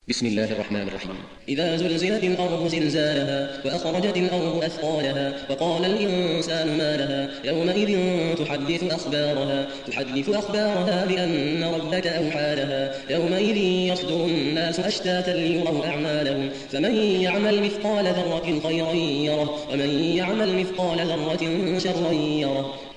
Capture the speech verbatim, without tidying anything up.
بسم الله الرحمن الرحيم. إذا زلزلت الأرض زلزالها وأخرجت الأرض أثقالها وقال الإنسان ما لها يومئذ تحدث أخبارها تحدث أخبارها بأن ربك أوحى لها يومئذ يصدر الناس أشتاتا ليروا أعمالهم فمن يعمل مثقال ذرة خيرا يره ومن يعمل مثقال ذرة شرا يره.